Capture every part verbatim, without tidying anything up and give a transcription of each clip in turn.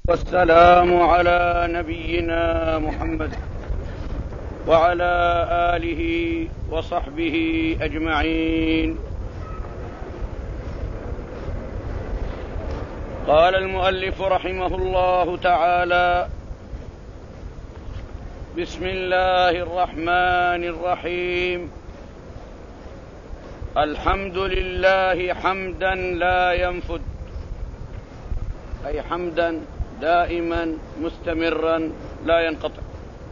والسلام على نبينا محمد وعلى آله وصحبه أجمعين. قال المؤلف رحمه الله تعالى: بسم الله الرحمن الرحيم. الحمد لله حمدا لا ينفد، أي حمدا دائما مستمرا لا ينقطع،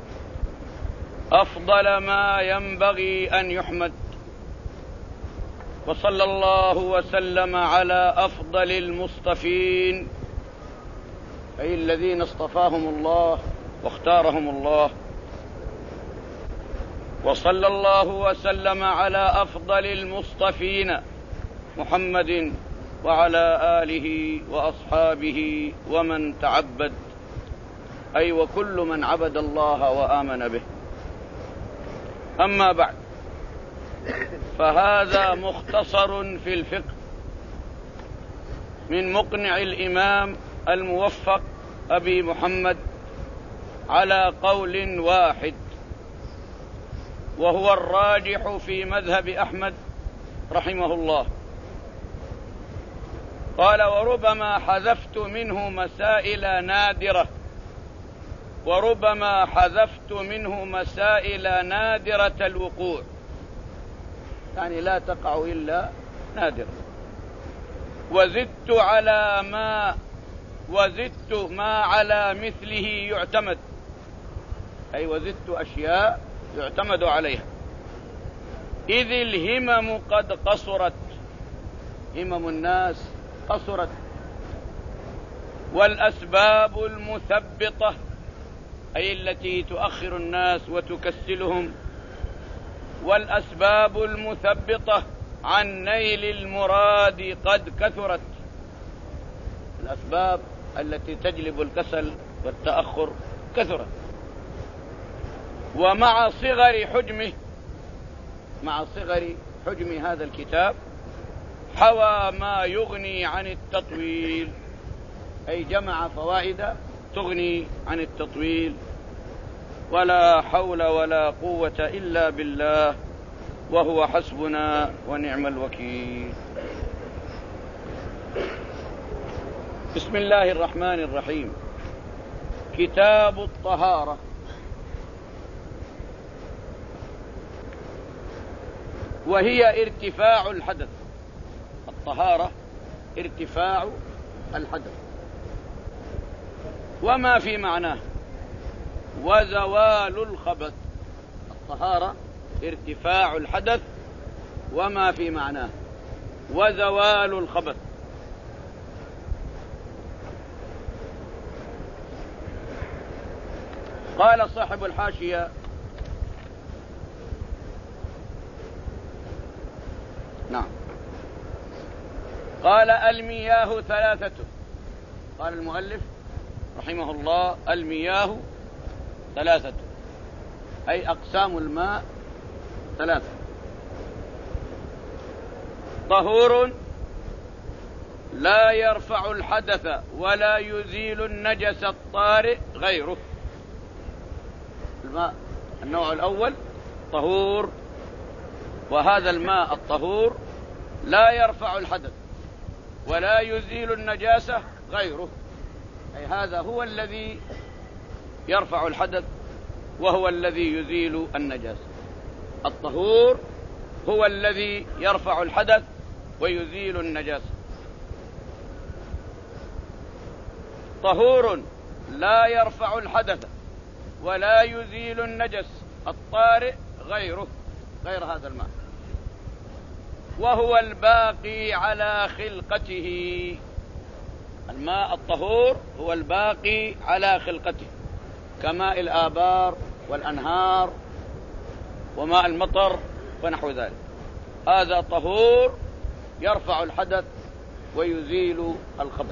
أفضل ما ينبغي أن يحمد. وصلى الله وسلم على أفضل المصطفين، أي الذين اصطفاهم الله واختارهم الله. وصلى الله وسلم على أفضل المصطفين محمد وعلى آله وأصحابه ومن تعبد، أي وكل من عبد الله وآمن به. أما بعد، فهذا مختصر في الفقه من مقنع الإمام الموفق أبي محمد على قول واحد، وهو الراجح في مذهب أحمد رحمه الله. قال: وربما حذفت منه مسائل نادرة، وربما حذفت منه مسائل نادرة الوقوع، يعني لا تقع إلا نادرة. وزدت على ما وزدت ما على مثله يعتمد، أي وزدت أشياء يعتمد عليها، إذ الهمم قد قصرت، همم الناس قصرت، والأسباب المثبطة، أي التي تؤخر الناس وتكسلهم، والأسباب المثبطة عن نيل المراد قد كثرت، الأسباب التي تجلب الكسل والتأخر كثرت. ومع صغر حجمه، مع صغر حجم هذا الكتاب، حوى ما يغني عن التطويل، أي جمع فوائد تغني عن التطويل. ولا حول ولا قوة إلا بالله، وهو حسبنا ونعم الوكيل. بسم الله الرحمن الرحيم. كتاب الطهارة. وهي ارتفاع الحدث، الطهارة ارتفاع الحدث وما في معناه، وزوال الخبث. الطهارة ارتفاع الحدث وما في معناه، وزوال الخبث. قال صاحب الحاشية: نعم، قال: المياه ثلاثة. قال المؤلف رحمه الله: المياه ثلاثة، أي أقسام الماء ثلاثة: طهور لا يرفع الحدث ولا يزيل النجس الطارئ غيره. الماء النوع الأول طهور، وهذا الماء الطهور لا يرفع الحدث ولا يزيل النجاسة غيره، أي هذا هو الذي يرفع الحدث وهو الذي يزيل النجاسة. الطهور هو الذي يرفع الحدث ويزيل النجاسة. طهور لا يرفع الحدث ولا يزيل النجس الطارئ غيره، غير هذا الماء، وهو الباقي على خلقته. الماء الطهور هو الباقي على خلقته، كماء الآبار والأنهار وماء المطر ونحو ذلك. هذا طهور يرفع الحدث ويزيل الخبث.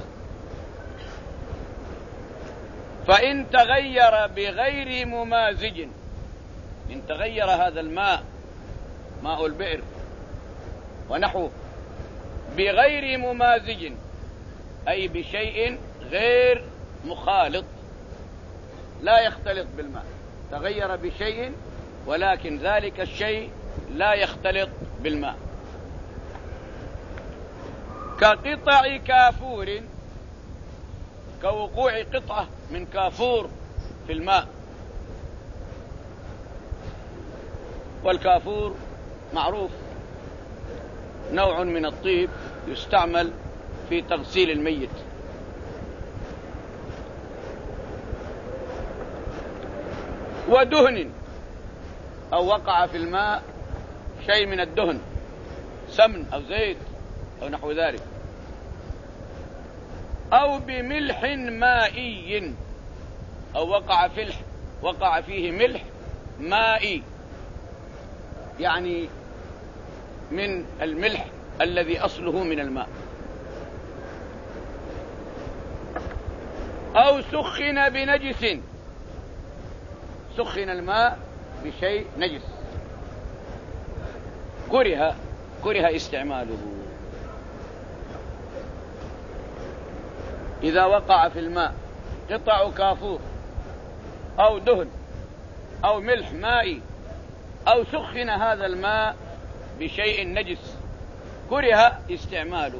فإن تغير بغير ممازج، إن تغير هذا الماء، ماء البئر ونحوه، بغير ممازج، أي بشيء غير مخالط لا يختلط بالماء، تغير بشيء ولكن ذلك الشيء لا يختلط بالماء. كقطع كافور، كوقوع قطعة من كافور في الماء. والكافور معروف نوع من الطيب يستعمل في تغسيل الميت. ودهن، أو وقع في الماء شيء من الدهن، سمن أو زيت أو نحو ذلك. أو بملح مائي، أو وقع في وقع فيه ملح مائي، يعني من الملح الذي أصله من الماء. أو سخن بنجس، سخن الماء بشيء نجس، كره كره استعماله. إذا وقع في الماء قطع كافور أو دهن أو ملح مائي أو سخن هذا الماء بشيء نجس، كره استعماله.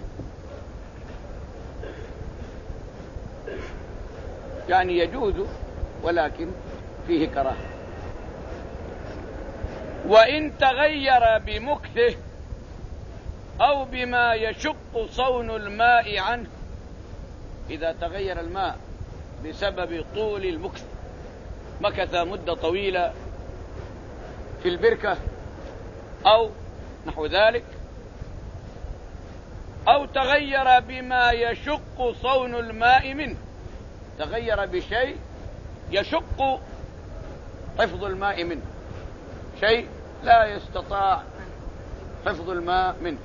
يعني يجوز ولكن فيه كراهة. وإن تغير بمكثه أو بما يشق صون الماء عنه، إذا تغير الماء بسبب طول المكث، مكث مدة طويلة في البركة أو نحو ذلك، أو تغير بما يشق صون الماء منه، تغير بشيء يشق حفظ الماء منه، شيء لا يستطاع حفظ الماء منه.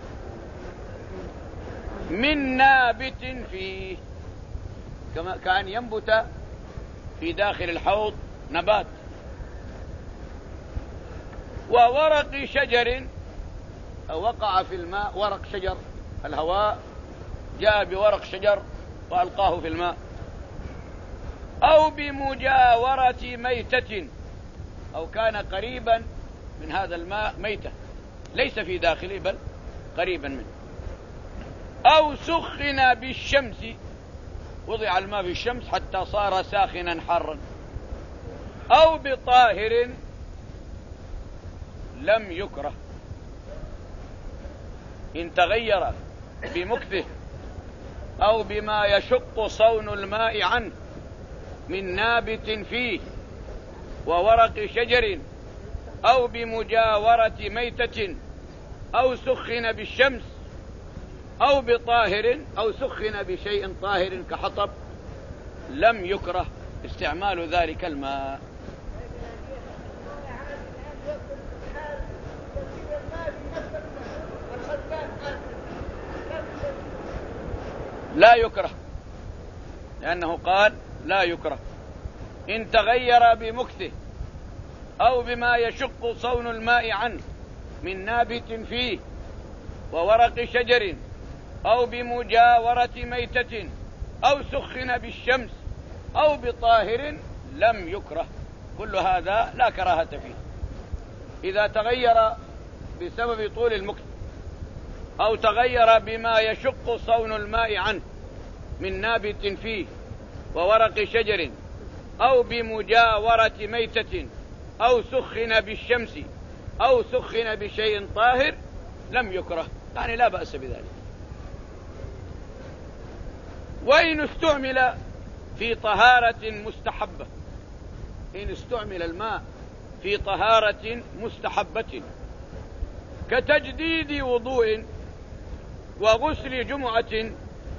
من نابت فيه، كما كأن ينبت في داخل الحوض نبات. وورق شجر، أو وقع في الماء ورق شجر، الهواء جاء بورق شجر وألقاه في الماء. أو بمجاورة ميتة، أو كان قريبا من هذا الماء ميتة ليس في داخله بل قريبا منه. أو سخن بالشمس، وضع الماء في الشمس حتى صار ساخنا حارا. أو بطاهر لم يكره، إن تغير بمكثه أو بما يشق صون الماء عنه من نابت فيه وورق شجر أو بمجاورة ميتة أو سخن بالشمس أو بطاهر، أو سخن بشيء طاهر كحطب، لم يكره استعمال ذلك الماء. لا يكره، لأنه قال لا يكره. إن تغير بمكثه أو بما يشق صون الماء عنه من نابت فيه وورق شجر أو بمجاورة ميتة أو سخن بالشمس أو بطاهر لم يكره. كل هذا لا كراهة فيه. إذا تغير بسبب طول المكث أو تغير بما يشق صون الماء عنه من نابت فيه وورق شجر أو بمجاورة ميتة أو سخن بالشمس أو سخن بشيء طاهر لم يكره، يعني لا بأس بذلك. وإن استعمل في طهارة مستحبة، إن استعمل الماء في طهارة مستحبة كتجديد وضوء وغسل جمعة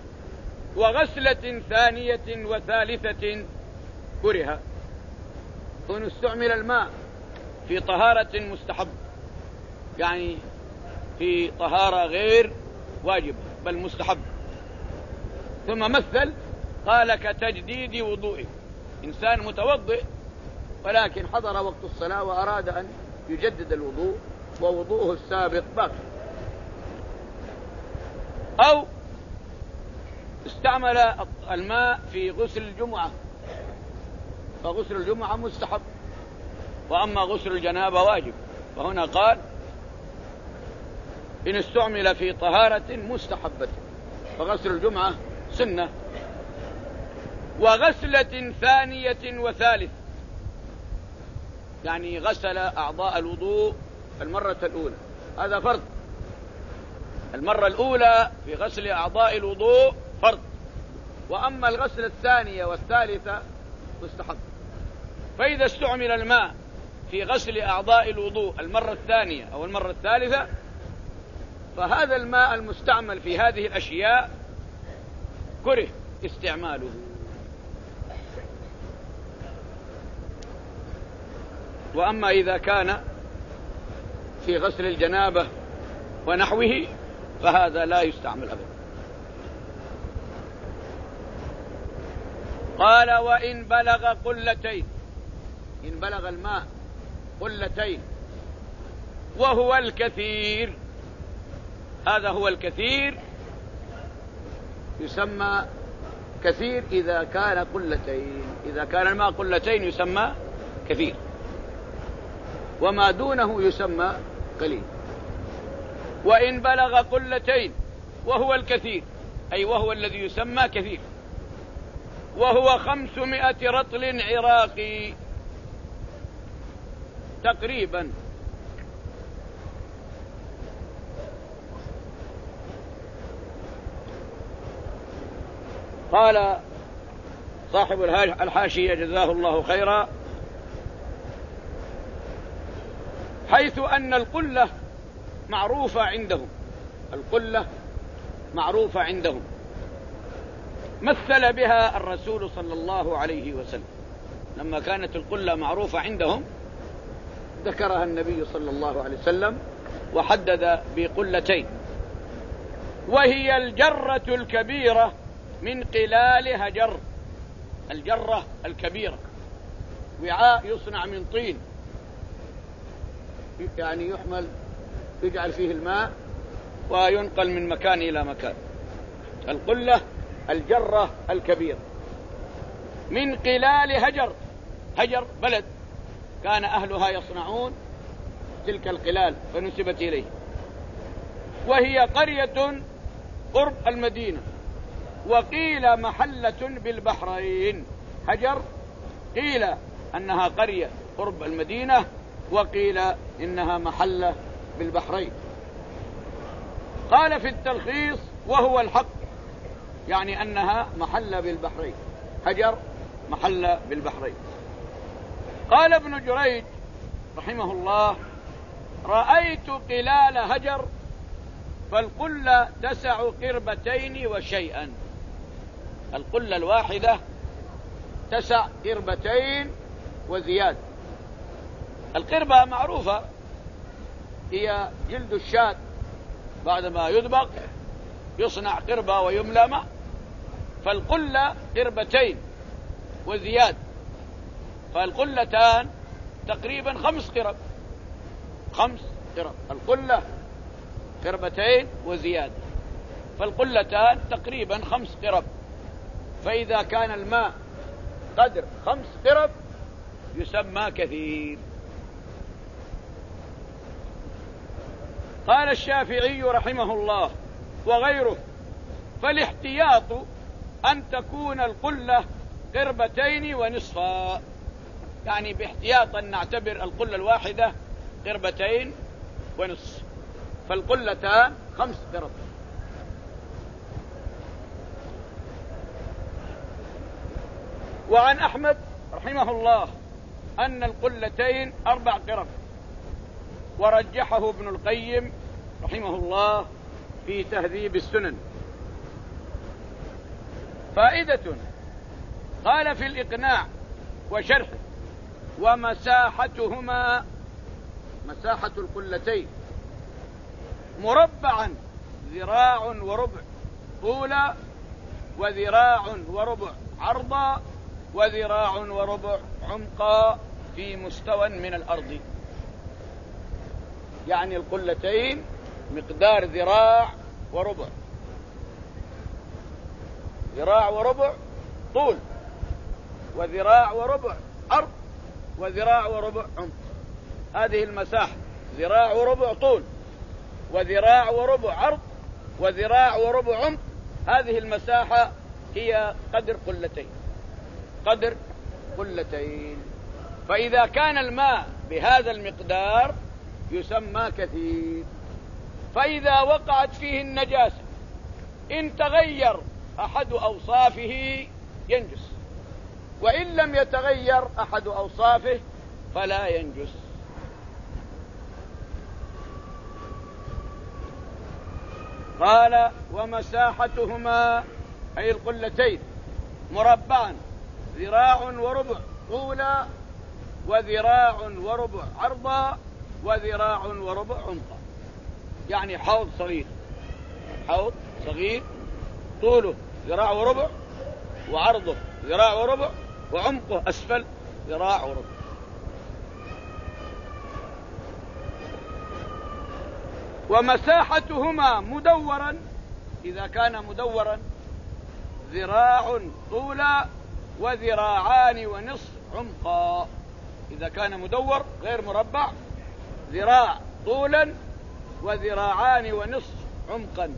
وغسلة ثانية وثالثة، كره. وإن استعمل الماء في طهارة مستحبة، يعني في طهارة غير واجب بل مستحب، ثم مثل قال كتجديد وضوء، إنسان متوضئ ولكن حضر وقت الصلاة وأراد أن يجدد الوضوء ووضوءه السابق باقي. أو استعمل الماء في غسل الجمعة، فغسل الجمعة مستحب، وأما غسل الجنابة واجب. فهنا قال إن استعمل في طهارة مستحبة، فغسل الجمعة سنة. وغسلة ثانية وثالث، يعني غسل أعضاء الوضوء المرة الأولى، هذا فرض. المرة الأولى في غسل أعضاء الوضوء فرض، وأما الغسلة الثانية والثالثة مستحب. فإذا استعمل الماء في غسل أعضاء الوضوء المرة الثانية أو المرة الثالثة، فهذا الماء المستعمل في هذه الأشياء كره استعماله. وأما إذا كان في غسل الجنابة ونحوه فهذا لا يستعمل أبدا. قال وإن بلغ قلتين، إن بلغ الماء قلتين وهو الكثير، هذا هو الكثير، يسمى كثير إذا كان قلتين. إذا كان الماء قلتين يسمى كثير، وما دونه يسمى قليل. وإن بلغ قلتين وهو الكثير، أي وهو الذي يسمى كثير، وهو خمسمائة رطل عراقي تقريبا. قال صاحب الحاشية جزاه الله خيرا: حيث أن القلة معروفة عندهم، القلة معروفة عندهم، مثل بها الرسول صلى الله عليه وسلم. لما كانت القلة معروفة عندهم ذكرها النبي صلى الله عليه وسلم وحدد بقلتين، وهي الجرة الكبيرة من قلال هجر. الجرة الكبيرة وعاء يصنع من طين، يعني يحمل يجعل فيه الماء وينقل من مكان إلى مكان. القلة الجرة الكبيرة من قلال هجر. هجر بلد كان أهلها يصنعون تلك القلال فنسبت إليه، وهي قرية قرب المدينة، وقيل محلة بالبحرين. هجر قيل أنها قرية قرب المدينة، وقيل إنها محلة بالبحرين. قال في التلخيص وهو الحق، يعني أنها محلة بالبحرين، هجر محلة بالبحرين. قال ابن جريج رحمه الله: رأيت قلال هجر فالقلة تسع قربتين وشيئا. القلة الواحدة تسع قربتين وزياد. القربة معروفة، هي جلد الشاة بعدما يدبق يصنع قربة ويملى ماء، فالقلة قربتين وزياد، فالقلتان تقريبا خمس قرب. خمس قرب القلة قربتين وزيادة، فالقلتان تقريبا خمس قرب. فإذا كان الماء قدر خمس قرب يسمى كثير. قال الشافعي رحمه الله وغيره: فالاحتياط أن تكون القلة قربتين ونصفا، يعني باحتياط أن نعتبر القلة الواحدة قربتين ونصف، فالقلتان خمس قرب. وعن أحمد رحمه الله أن القلتين أربع قرب، ورجحه ابن القيم رحمه الله في تهذيب السنن. فائدة: قال في الإقناع وشرحه: ومساحتهما، مساحة القلتين، مربعا ذراع وربع طولا، وذراع وربع عرضا، وذراع وربع عمقا في مستوى من الأرض. يعني القلتين مقدار ذراع وربع، ذراع وربع طول، وذراع وربع عرض، وذراع وربع عمق. هذه المساحة، ذراع وربع طول، وذراع وربع عرض، وذراع وربع عمق. هذه المساحة هي قدر قلتين، قدر قلتين. فإذا كان الماء بهذا المقدار يسمى كثير. فإذا وقعت فيه النجاسة إن تغير أحد أوصافه ينجس، وإن لم يتغير أحد أوصافه فلا ينجس. قال ومساحتهما أي القلتين مربعا ذراع وربع طولا، وذراع وربع عرضا، وذراع وربع عمقا. يعني حوض صغير، حوض صغير طوله ذراع وربع، وعرضه ذراع وربع، وعمقه أسفل ذراع وربع. ومساحتهما مدورا إذا كان مدورا ذراع طولا وذراعان ونصف عمقا. إذا كان مدور غير مربع ذراع طولا وذراعان ونصف عمقا.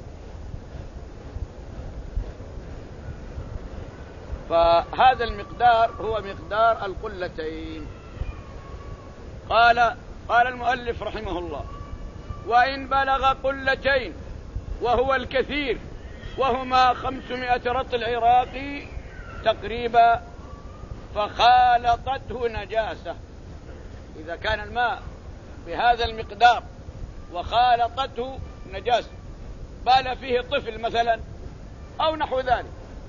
فهذا المقدار هو مقدار القلتين. قال قال المؤلف رحمه الله: وإن بلغ قلتين وهو الكثير وهما خمسمائة رطل عراقي تقريبا فخالطته نجاسة. إذا كان الماء بهذا المقدار وخالطته نجاسة، بال فيه طفل مثلا أو نحو ذلك،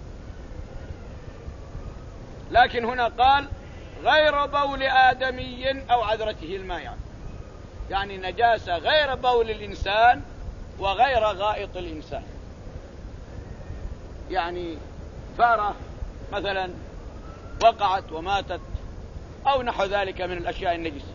لكن هنا قال غير بول آدمي أو عذرته الماء، يعني, يعني نجاسة غير بول الإنسان وغير غائط الإنسان. يعني فارة مثلا وقعت وماتت أو نحو ذلك من الأشياء النجسة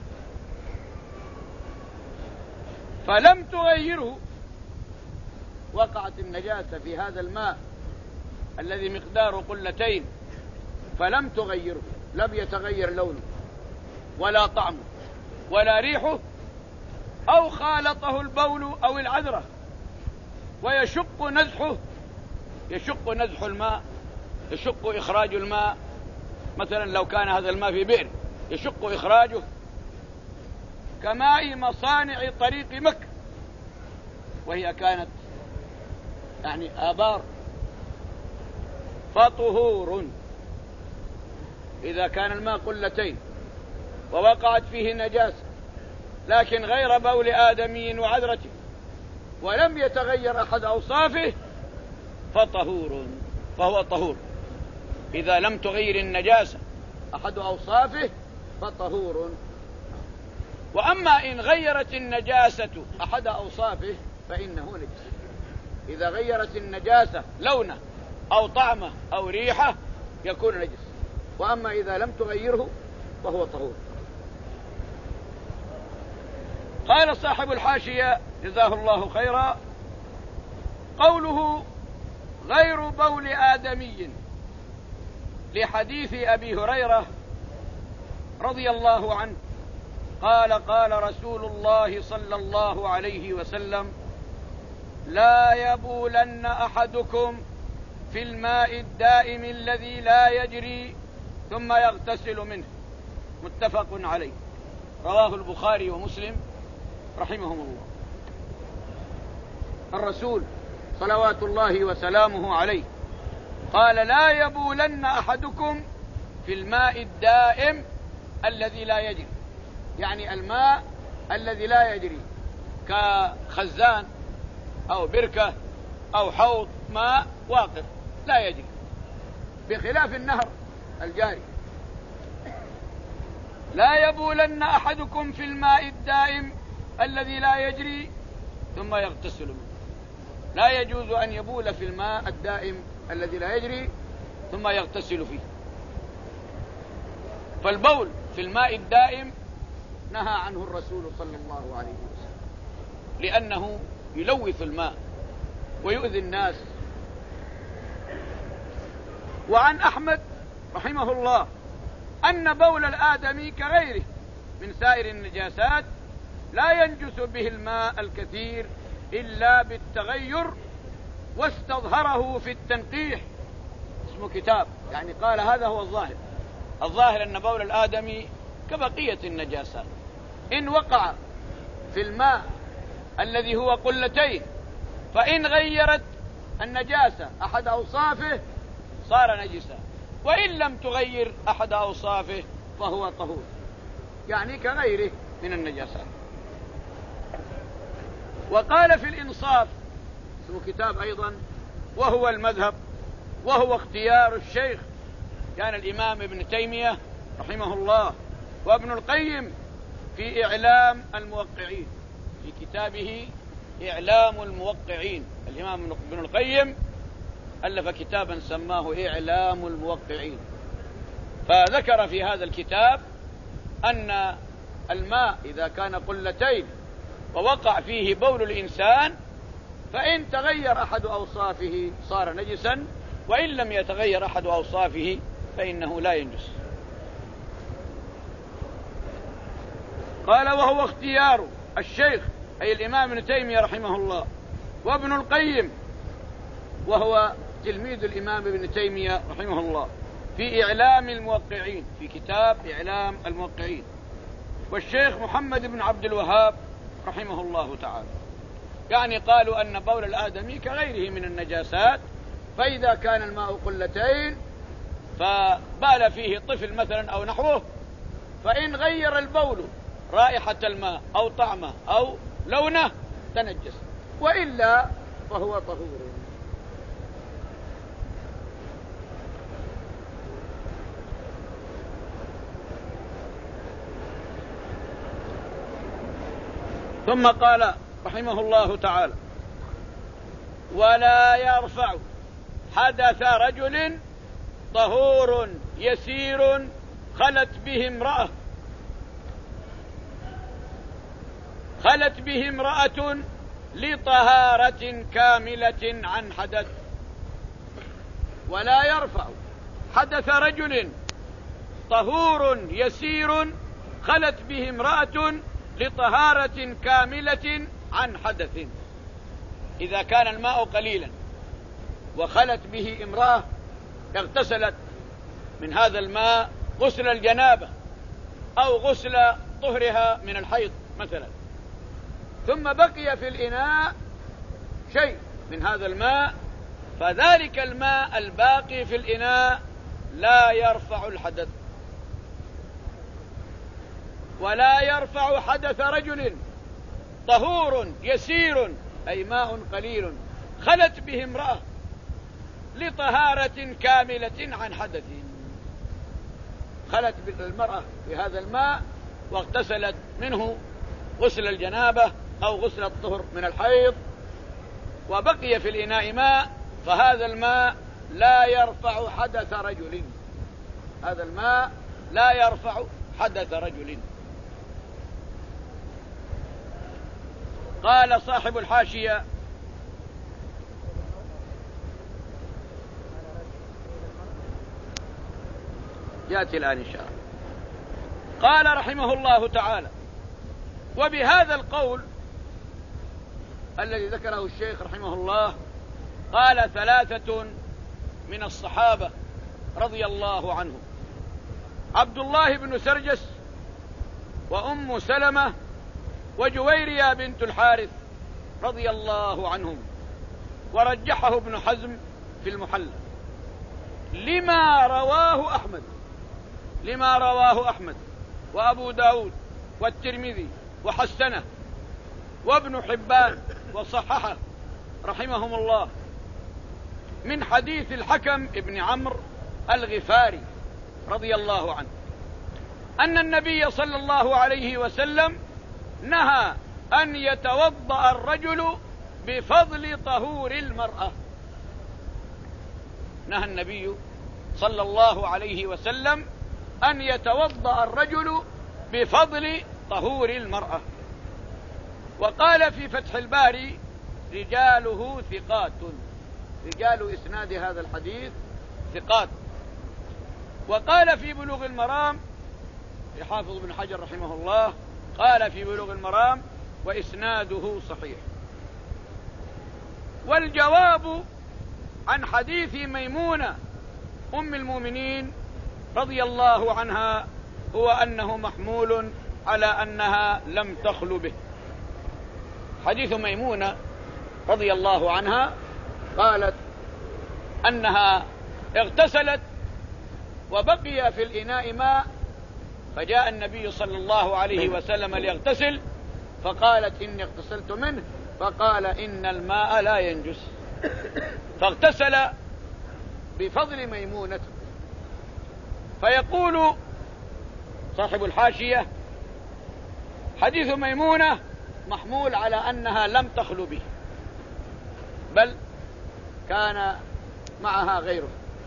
فلم تغيره، وقعت النجاسة في هذا الماء الذي مقداره قلتين فلم تغيره، لم يتغير لونه ولا طعمه ولا ريحه، أو خالطه البول أو العذرة ويشق نزحه، يشق نزح الماء، يشق إخراج الماء. مثلا لو كان هذا الماء في بئر يشق إخراجه كماء مصانع طريق مكة، وهي كانت يعني آبار. فطهور إذا كان الماء قلتين ووقعت فيه نجاسة لكن غير بول آدمي وعذرته ولم يتغير أحد أوصافه فطهور، فهو طهور. إذا لم تغير النجاسة أحد أوصافه فطهور. وأما إن غيرت النجاسة أحد أوصافه فإنه نجس. إذا غيرت النجاسة لونه أو طعمه أو ريحه يكون نجس، وأما إذا لم تغيره فهو طهور. قال صاحب الحاشية جزاه الله خيرا: قوله غير بول آدمي لحديث أبي هريرة رضي الله عنه قال: قال رسول الله صلى الله عليه وسلم: لا يبولن أحدكم في الماء الدائم الذي لا يجري ثم يغتسل منه. متفق عليه، رواه البخاري ومسلم رحمهم الله. الرسول صلوات الله وسلامه عليه قال: لا يبولن أحدكم في الماء الدائم الذي لا يجري، يعني الماء الذي لا يجري كخزان أو بركة أو حوض ماء واقف لا يجري، بخلاف النهر الجاري. لا يبولن أحدكم في الماء الدائم الذي لا يجري ثم يغتسل منه. لا يجوز أن يبول في الماء الدائم الذي لا يجري ثم يغتسل فيه. فالبول في الماء الدائم نهى عنه الرسول صلى الله عليه وسلم، لأنه يلوث الماء ويؤذي الناس. وعن أحمد رحمه الله أن بول الآدمي كغيره من سائر النجاسات لا ينجس به الماء الكثير إلا بالتغير، واستظهره في التنقيح. اسمه كتاب، يعني قال هذا هو الظاهر. الظاهر أن بول الآدمي كبقية النجاسات، إن وقع في الماء الذي هو قلتين فإن غيرت النجاسة أحد أوصافه صار نجسا، وإن لم تغير أحد أوصافه فهو طهور، يعني كغيره من النجاسات. وقال في الإنصاف، اسمه كتاب أيضا، وهو المذهب وهو اختيار الشيخ. كان الإمام ابن تيمية رحمه الله وابن القيم في إعلام الموقعين، في كتابه إعلام الموقعين. الإمام ابن القيم ألف كتابا سماه إعلام الموقعين، فذكر في هذا الكتاب أن الماء إذا كان قلتين ووقع فيه بول الإنسان فإن تغير أحد أوصافه صار نجسا، وإن لم يتغير أحد أوصافه فإنه لا ينجس. قال وهو اختيار الشيخ أي الإمام ابن تيمية رحمه الله وابن القيم، وهو تلميذ الإمام ابن تيمية رحمه الله، في إعلام الموقعين، في كتاب إعلام الموقعين. والشيخ محمد بن عبد الوهاب رحمه الله تعالى، يعني قالوا أن بول الآدمي كغيره من النجاسات، فإذا كان الماء قلتين فبال فيه طفل مثلا أو نحوه، فإن غير البول رائحة الماء أو طعمه أو لونه تنجس، وإلا فهو طهور. ثم قال رحمه الله تعالى ولا يرفع حدث رجل طهور يسير خلت به امرأة خلت به امرأة لطهارة كاملة عن حدث. ولا يرفع حدث رجل طهور يسير خلت به امرأة لطهارة كاملة عن حدث. إذا كان الماء قليلا وخلت به امرأة اغتسلت من هذا الماء غسل الجنابة أو غسل طهرها من الحيض مثلا، ثم بقي في الإناء شيء من هذا الماء، فذلك الماء الباقي في الإناء لا يرفع الحدث. ولا يرفع حدث رجل طهور يسير أي ماء قليل خلت به امرأة لطهارة كاملة عن حدث. خلت بالمرأة في هذا الماء واغتسلت منه غسل الجنابة أو غسل الطهر من الحيض، وبقي في الإناء ماء، فهذا الماء لا يرفع حدث رجل. هذا الماء لا يرفع حدث رجل. قال صاحب الحاشية يأتي الآن إن شاء الله. قال رحمه الله تعالى وبهذا القول الذي ذكره الشيخ رحمه الله قال ثلاثة من الصحابة رضي الله عنهم: عبد الله بن سرجس وأم سلمة وجويرية بنت الحارث رضي الله عنهم، ورجحه ابن حزم في المحلى لما رواه أحمد لما رواه أحمد وأبو داود والترمذي وحسنه وابن حبان وصححه رحمهم الله من حديث الحكم ابن عمرو الغفاري رضي الله عنه أن النبي صلى الله عليه وسلم نهى أن يتوضأ الرجل بفضل طهور المرأة. نهى النبي صلى الله عليه وسلم أن يتوضأ الرجل بفضل طهور المرأة. وقال في فتح الباري رجاله ثقات، رجال إسناد هذا الحديث ثقات، وقال في بلوغ المرام حافظ ابن حجر رحمه الله قال في بلوغ المرام وإسناده صحيح. والجواب عن حديث ميمونة أم المؤمنين رضي الله عنها هو أنه محمول على أنها لم تخل به. حديث ميمونة رضي الله عنها قالت أنها اغتسلت وبقي في الإناء ماء، فجاء النبي صلى الله عليه وسلم ليغتسل فقالت إني اغتسلت منه، فقال إن الماء لا ينجس، فاغتسل بفضل ميمونة. فيقول صاحب الحاشية حديث ميمونة محمول على أنها لم تخل به، بل كان معها غيره.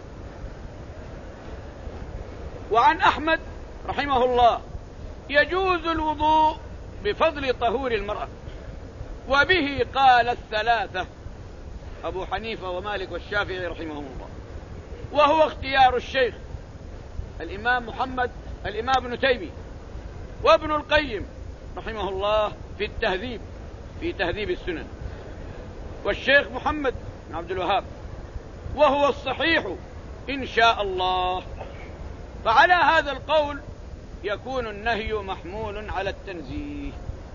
وعن أحمد رحمه الله يجوز الوضوء بفضل طهور المرأة، وبه قال الثلاثة أبو حنيفة ومالك والشافعي رحمهم الله، وهو اختيار الشيخ الإمام محمد الإمام ابن تيمية وابن القيم رحمه الله في التهذيب في تهذيب السنن، والشيخ محمد بن عبد الوهاب، وهو الصحيح إن شاء الله. فعلى هذا القول يكون النهي محمول على التنزيه.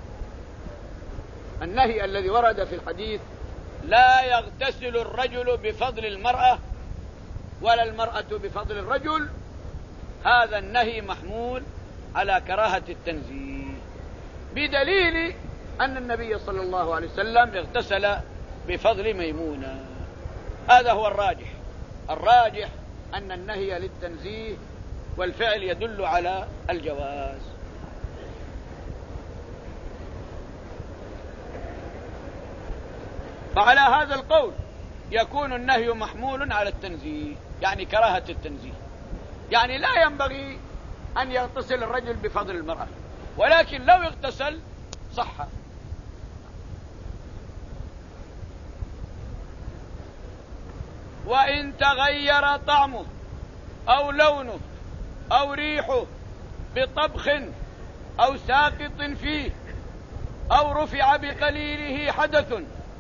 النهي الذي ورد في الحديث لا يغتسل الرجل بفضل المرأة ولا المرأة بفضل الرجل، هذا النهي محمول على كراهة التنزيه، بدليل أن النبي صلى الله عليه وسلم اغتسل بفضل ميمونة. هذا هو الراجح. الراجح أن النهي للتنزيه والفعل يدل على الجواز. فعلى هذا القول يكون النهي محمول على التنزيه، يعني كراهة التنزيه، يعني لا ينبغي أن يغتسل الرجل بفضل المرأة، ولكن لو اغتسل صح. وإن تغير طعمه أو لونه أو ريحه بطبخ أو ساقط فيه أو رفع بقليله حدث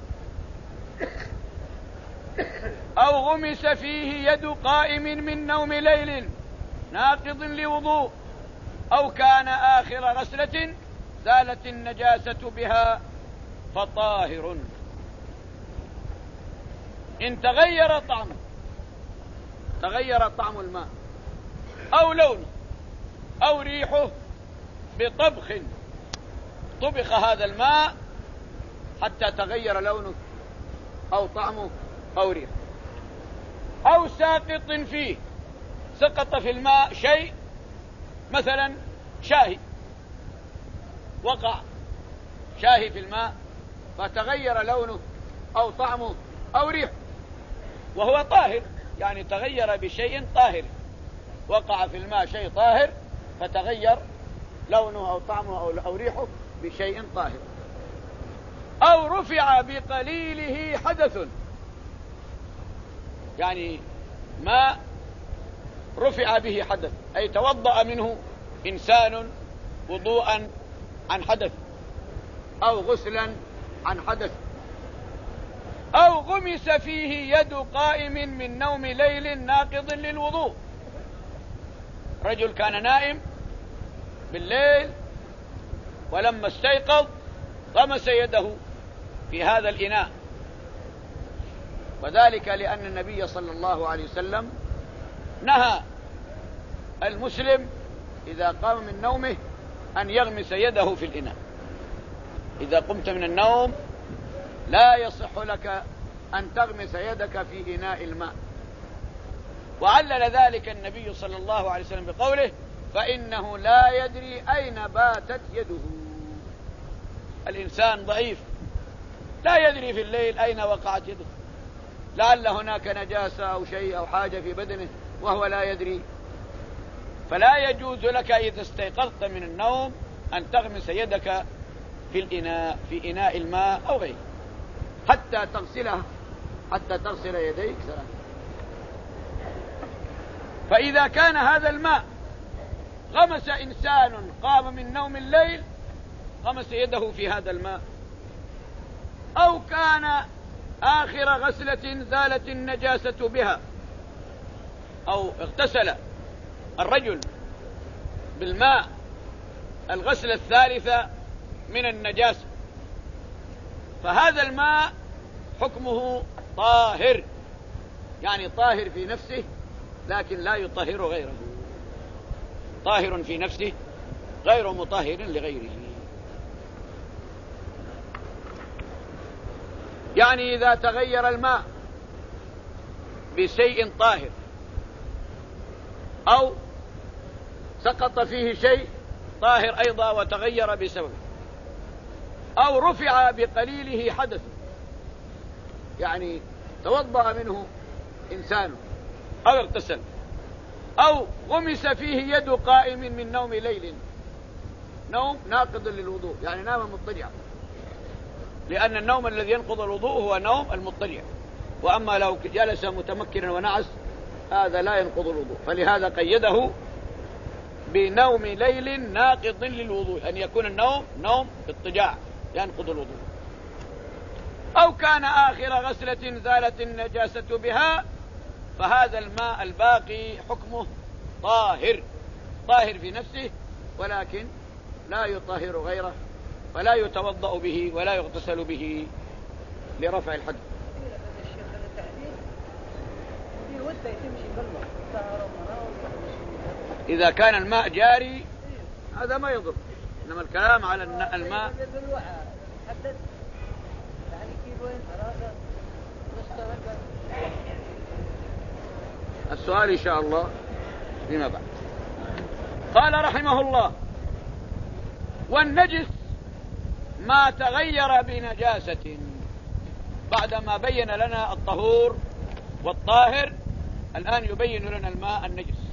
أو غمس فيه يد قائم من نوم ليل ناقض لوضوء أو كان آخر غسلة زالت النجاسة بها فطاهر. إن تغير طعمه، تغير طعم الماء أو لونه أو ريحه بطبخ، طبخ هذا الماء حتى تغير لونه أو طعمه أو ريحه، أو ساقط فيه، سقط في الماء شيء، مثلا شاهي، وقع شاهي في الماء فتغير لونه أو طعمه أو ريحه وهو طاهر، يعني تغير بشيء طاهر، وقع في الماء شيء طاهر فتغير لونه أو طعمه أو ريحه بشيء طاهر. أو رفع بقليله حدث، يعني ماء رفع به حدث، أي توضأ منه إنسان وضوءا عن حدث أو غسلا عن حدث، أو غمس فيه يد قائم من نوم ليل ناقض للوضوء، رجل كان نائم بالليل ولما استيقظ غمس يده في هذا الإناء، وذلك لأن النبي صلى الله عليه وسلم نهى المسلم إذا قام من نومه أن يغمس يده في الإناء. إذا قمت من النوم لا يصح لك أن تغمس يدك في إناء الماء، وعلل ذلك النبي صلى الله عليه وسلم بقوله فإنه لا يدري أين باتت يده. الإنسان ضعيف لا يدري في الليل أين وقعت يده، لعل هناك نجاسة أو شيء أو حاجة في بدنه وهو لا يدري، فلا يجوز لك إذا استيقظت من النوم أن تغمس يدك في الإناء في إناء الماء أو غيره حتى تغسلها، حتى تغسل يديك ثلاثة. فإذا كان هذا الماء غمس إنسان قام من نوم الليل، غمس يده في هذا الماء، أو كان آخر غسلة زالت النجاسة بها، أو اغتسل الرجل بالماء الغسلة الثالثة من النجاسة، فهذا الماء حكمه طاهر، يعني طاهر في نفسه لكن لا يطهر غيره، طاهر في نفسه غير مطهر لغيره. يعني إذا تغير الماء بشيء طاهر أو سقط فيه شيء طاهر أيضا وتغير بسببه، أو رفع بقليله حدث، يعني توضأ منه إنسان أو اغتسل، أو غمس فيه يد قائم من نوم ليل، نوم ناقض للوضوء، يعني نام مضطجعا، لأن النوم الذي ينقض الوضوء هو نوم المضطجع، وأما لو جلس متمكنا ونعس هذا لا ينقض الوضوء، فلهذا قيده بنوم ليل ناقض للوضوء، أن يكون النوم نوم اضطجاع ينقض الوضوء. أو كان آخر غسلة زالت النجاسة بها، فهذا الماء الباقي حكمه طاهر، طاهر في نفسه ولكن لا يطهر غيره، فلا يتوضأ به ولا يغتسل به لرفع الحدث. إذا كان الماء جاري هذا ما يضر، إنما الكلام على الماء السؤال إن شاء الله فيما بعد. قال رحمه الله: والنجس ما تغير بنجاسة. بعدما بين لنا الطهور والطاهر الآن يبين لنا الماء النجس.